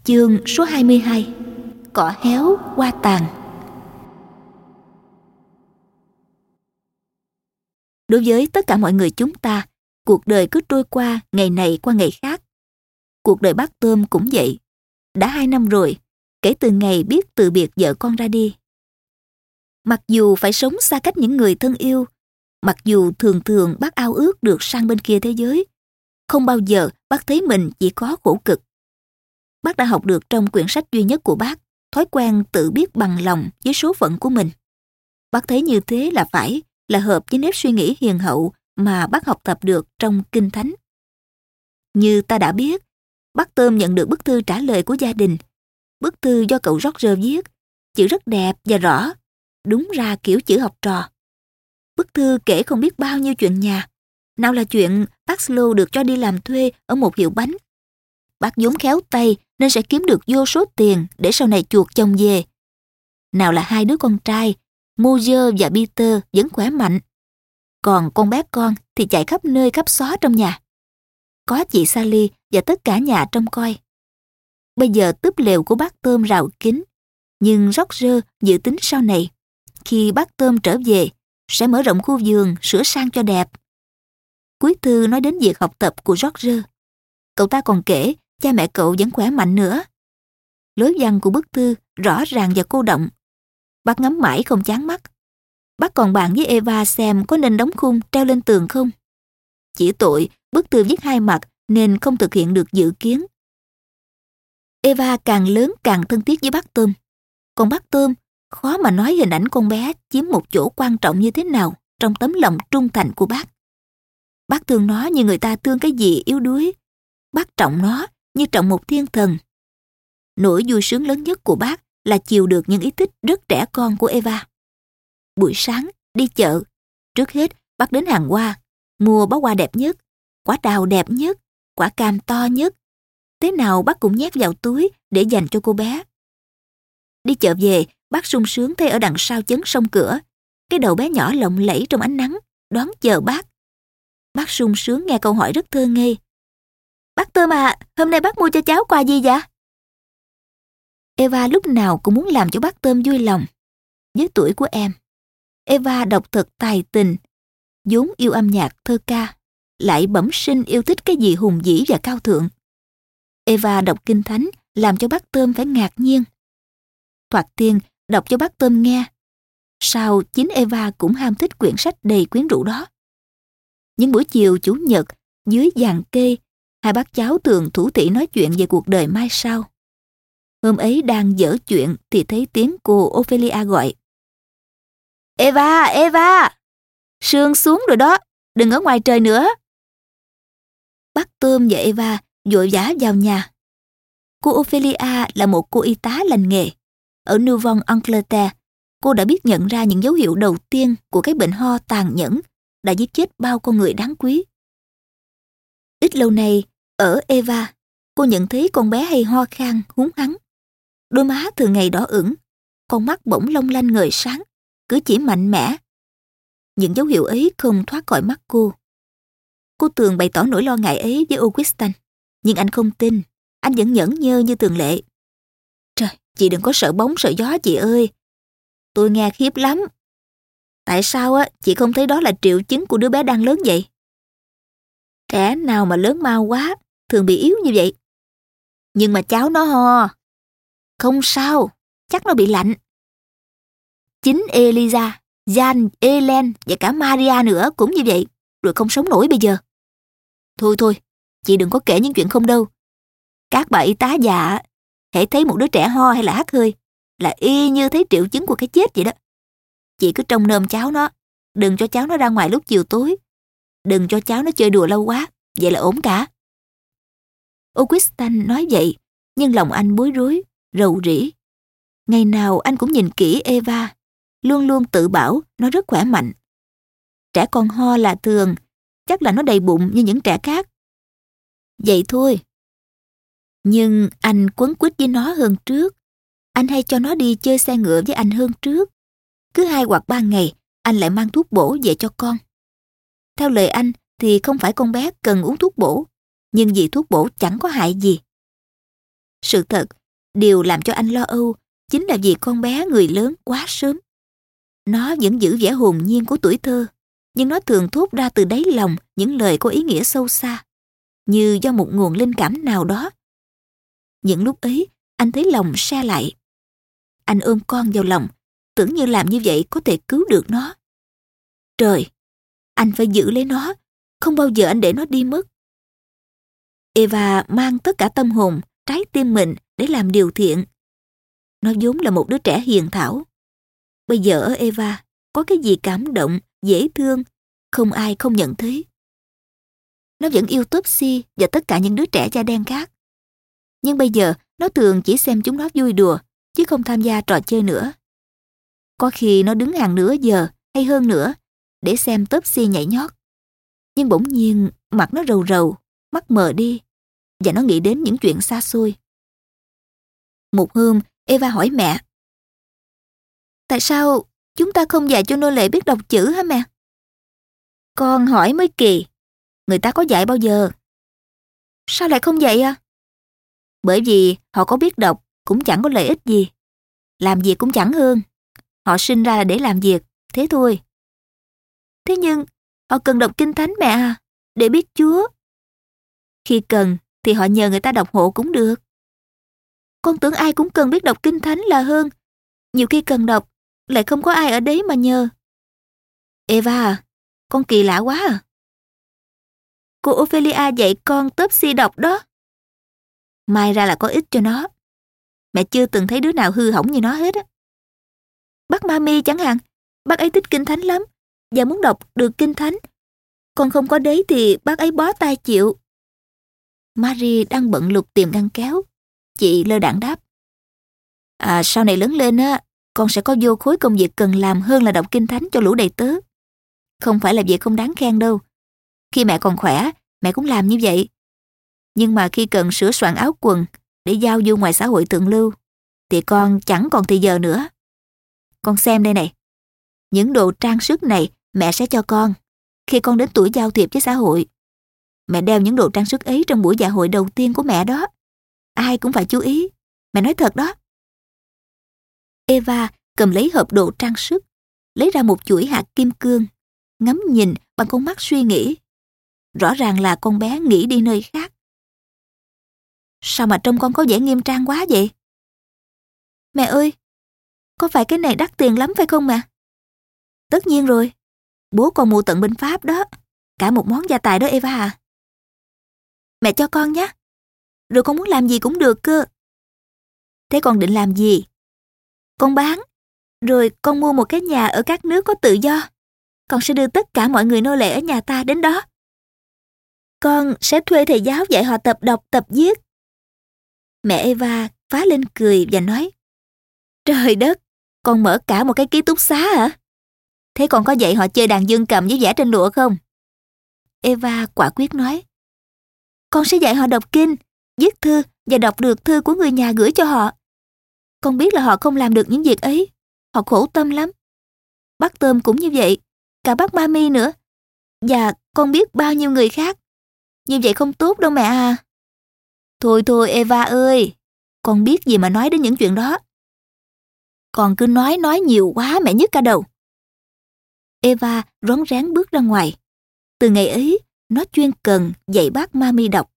Chương số 22. Cỏ héo hoa tàn. Đối với tất cả mọi người chúng ta, cuộc đời cứ trôi qua ngày này qua ngày khác. Cuộc đời bác Tôm cũng vậy. Đã 2 năm rồi, kể từ ngày biết từ biệt vợ con ra đi. Mặc dù phải sống xa cách những người thân yêu, mặc dù thường thường bác ao ước được sang bên kia thế giới, không bao giờ bác thấy mình chỉ có khổ cực. Bác đã học được trong quyển sách duy nhất của bác thói quen tự biết bằng lòng với số phận của mình. Bác thấy như thế là phải, là hợp với nếp suy nghĩ hiền hậu mà bác học tập được trong Kinh Thánh. Như ta đã biết, bác Tôm nhận được bức thư trả lời của gia đình. Bức thư do cậu Roger viết, chữ rất đẹp và rõ, đúng ra kiểu chữ học trò. Bức thư kể không biết bao nhiêu chuyện nhà. Nào là chuyện bác Slow được cho đi làm thuê ở một hiệu bánh. Bác vốn khéo tay nên sẽ kiếm được vô số tiền để sau này chuộc chồng về. Nào là 2 đứa con trai, Moses và Peter vẫn khỏe mạnh. Còn con bé con thì chạy khắp nơi khắp xó trong nhà. Có chị Sally và tất cả nhà trông coi. Bây giờ túp lều của bác Tôm rào kín, nhưng Roger dự tính sau này, khi bác Tôm trở về, sẽ mở rộng khu vườn, sửa sang cho đẹp. Cuối thư nói đến việc học tập của Roger. Cậu ta còn kể cha mẹ cậu vẫn khỏe mạnh nữa. Lối văn của bức thư rõ ràng và cô động. Bác ngắm mãi không chán mắt. Bác còn bàn với Eva xem có nên đóng khung treo lên tường không. Chỉ tội bức thư viết 2 mặt nên không thực hiện được dự kiến. Eva càng lớn càng thân thiết với bác Tôm. Còn bác Tôm khó mà nói hình ảnh con bé chiếm một chỗ quan trọng như thế nào trong tấm lòng trung thành của bác. Bác thương nó như người ta thương cái gì yếu đuối. Bác trọng nó như trọng một thiên thần. Nỗi vui sướng lớn nhất của bác là chiều được những ý thích rất trẻ con của Eva. Buổi sáng, đi chợ, trước hết bác đến hàng hoa, mua bó hoa đẹp nhất, quả đào đẹp nhất, quả cam to nhất. Thế nào bác cũng nhét vào túi để dành cho cô bé. Đi chợ về, bác sung sướng thấy ở đằng sau chấn sông cửa, cái đầu bé nhỏ lộng lẫy trong ánh nắng, đón chờ bác. Bác sung sướng nghe câu hỏi rất thơ ngây. Bác Tôm à, hôm nay bác mua cho cháu quà gì vậy? Eva lúc nào cũng muốn làm cho bác Tôm vui lòng. Với tuổi của em, Eva đọc thật tài tình, vốn yêu âm nhạc thơ ca, lại bẩm sinh yêu thích cái gì hùng vĩ và cao thượng. Eva đọc Kinh Thánh làm cho bác Tôm phải ngạc nhiên. Thoạt tiên đọc cho bác Tôm nghe. Sau chính Eva cũng ham thích quyển sách đầy quyến rũ đó. Những buổi chiều chủ nhật dưới giàn cây, hai bác cháu thường thủ thỉ nói chuyện về cuộc đời mai sau. Hôm ấy đang giở chuyện thì thấy tiếng cô Ophelia gọi. Eva, Eva! Sương xuống rồi đó, đừng ở ngoài trời nữa. Bác Tôm và Eva vội vã vào nhà. Cô Ophelia là một cô y tá lành nghề. Ở Newton, Angleterre, cô đã biết nhận ra những dấu hiệu đầu tiên của cái bệnh ho tàn nhẫn đã giết chết bao con người đáng quý. Ít lâu nay, ở Eva, cô nhận thấy con bé hay ho khan, húng hắng. Đôi má thường ngày đỏ ửng, con mắt bỗng long lanh ngời sáng, cử chỉ mạnh mẽ. Những dấu hiệu ấy không thoát khỏi mắt cô. Cô thường bày tỏ nỗi lo ngại ấy với Augustin, nhưng anh không tin, anh vẫn nhẫn nhơ như thường lệ. Trời, chị đừng có sợ bóng sợ gió chị ơi. Tôi nghe khiếp lắm. Tại sao chị không thấy đó là triệu chứng của đứa bé đang lớn vậy? Trẻ nào mà lớn mau quá, thường bị yếu như vậy. Nhưng mà cháu nó ho. Không sao, chắc nó bị lạnh. Chính Eliza, Jan, Ellen và cả Maria nữa cũng như vậy, rồi không sống nổi bây giờ. Thôi, chị đừng có kể những chuyện không đâu. Các bà y tá già, hễ thấy một đứa trẻ ho hay là hắt hơi, là y như thấy triệu chứng của cái chết vậy đó. Chị cứ trông nom cháu nó, đừng cho cháu nó ra ngoài lúc chiều tối. Đừng cho cháu nó chơi đùa lâu quá, vậy là ổn cả. Augustin nói vậy, nhưng lòng anh bối rối, rầu rĩ. Ngày nào anh cũng nhìn kỹ Eva, luôn luôn tự bảo nó rất khỏe mạnh. Trẻ con ho là thường, chắc là nó đầy bụng như những trẻ khác. Vậy thôi. Nhưng anh quấn quýt với nó hơn trước. Anh hay cho nó đi chơi xe ngựa với anh hơn trước. Cứ 2 hoặc 3 ngày, anh lại mang thuốc bổ về cho con. Theo lời anh thì không phải con bé cần uống thuốc bổ, nhưng vì thuốc bổ chẳng có hại gì. Sự thật, điều làm cho anh lo âu chính là vì con bé người lớn quá sớm. Nó vẫn giữ vẻ hồn nhiên của tuổi thơ, nhưng nó thường thốt ra từ đáy lòng những lời có ý nghĩa sâu xa, như do một nguồn linh cảm nào đó. Những lúc ấy, anh thấy lòng sa lại. Anh ôm con vào lòng, tưởng như làm như vậy có thể cứu được nó. Trời, anh phải giữ lấy nó, không bao giờ anh để nó đi mất. Eva mang tất cả tâm hồn, trái tim mình để làm điều thiện. Nó vốn là một đứa trẻ hiền thảo. Bây giờ ở Eva có cái gì cảm động, dễ thương, không ai không nhận thấy. Nó vẫn yêu Topsy và tất cả những đứa trẻ da đen khác. Nhưng bây giờ nó thường chỉ xem chúng nó vui đùa, chứ không tham gia trò chơi nữa. Có khi nó đứng hàng nửa giờ hay hơn nữa để xem Topsy nhảy nhót. Nhưng bỗng nhiên mặt nó rầu rầu, mắt mờ đi, và nó nghĩ đến những chuyện xa xôi. Một hôm, Eva hỏi mẹ: tại sao chúng ta không dạy cho nô lệ biết đọc chữ hả mẹ? Con hỏi mới kỳ, người ta có dạy bao giờ? Sao lại không dạy à? Bởi vì họ có biết đọc cũng chẳng có lợi ích gì, làm việc cũng chẳng hơn. Họ sinh ra là để làm việc, thế thôi. Thế nhưng họ cần đọc kinh thánh mẹ à, để biết Chúa. Khi cần thì họ nhờ người ta đọc hộ cũng được. Con tưởng ai cũng cần biết đọc kinh thánh là hơn. Nhiều khi cần đọc lại không có ai ở đấy mà nhờ. Eva à, con kỳ lạ quá à. Cô Ophelia dạy con Topsy đọc đó. May ra là có ích cho nó. Mẹ chưa từng thấy đứa nào hư hỏng như nó hết á. Bác Mami chẳng hạn, bác ấy thích kinh thánh lắm và muốn đọc được kinh thánh. Con không có đấy thì bác ấy bó tay chịu. Marie đang bận lục tìm ngăn kéo. Chị lơ đãng đáp: sau này lớn lên á, con sẽ có vô khối công việc cần làm hơn là đọc kinh thánh cho lũ đầy tớ. Không phải là việc không đáng khen đâu. Khi mẹ còn khỏe, mẹ cũng làm như vậy. Nhưng mà khi cần sửa soạn áo quần để giao du ngoài xã hội thượng lưu, thì con chẳng còn thì giờ nữa. Con xem đây này. Những đồ trang sức này mẹ sẽ cho con khi con đến tuổi giao thiệp với xã hội. Mẹ đeo những đồ trang sức ấy trong buổi dạ hội đầu tiên của mẹ đó. Ai cũng phải chú ý. Mẹ nói thật đó. Eva cầm lấy hộp đồ trang sức, lấy ra một chuỗi hạt kim cương, ngắm nhìn bằng con mắt suy nghĩ. Rõ ràng là con bé nghĩ đi nơi khác. Sao mà trông con có vẻ nghiêm trang quá vậy? Mẹ ơi, có phải cái này đắt tiền lắm phải không mẹ? Tất nhiên rồi. Bố con mua tận bên Pháp đó. Cả một món gia tài đó Eva à. Mẹ cho con nhé. Rồi con muốn làm gì cũng được cơ. Thế con định làm gì? Con bán. Rồi con mua một cái nhà ở các nước có tự do. Con sẽ đưa tất cả mọi người nô lệ ở nhà ta đến đó. Con sẽ thuê thầy giáo dạy họ tập đọc, tập viết. Mẹ Eva phá lên cười và nói: trời đất, con mở cả một cái ký túc xá hả? Thế con có dạy họ chơi đàn dương cầm với vẽ trên lụa không? Eva quả quyết nói: con sẽ dạy họ đọc kinh, viết thư và đọc được thư của người nhà gửi cho họ. Con biết là họ không làm được những việc ấy. Họ khổ tâm lắm. Bác Tôm cũng như vậy. Cả bác Mami nữa. Và con biết bao nhiêu người khác. Như vậy không tốt đâu mẹ à. Thôi thôi Eva ơi. Con biết gì mà nói đến những chuyện đó. Con cứ nói nhiều quá mẹ nhức cả đầu. Eva rón rén bước ra ngoài. Từ ngày ấy, nó chuyên cần dạy bác Mami đọc.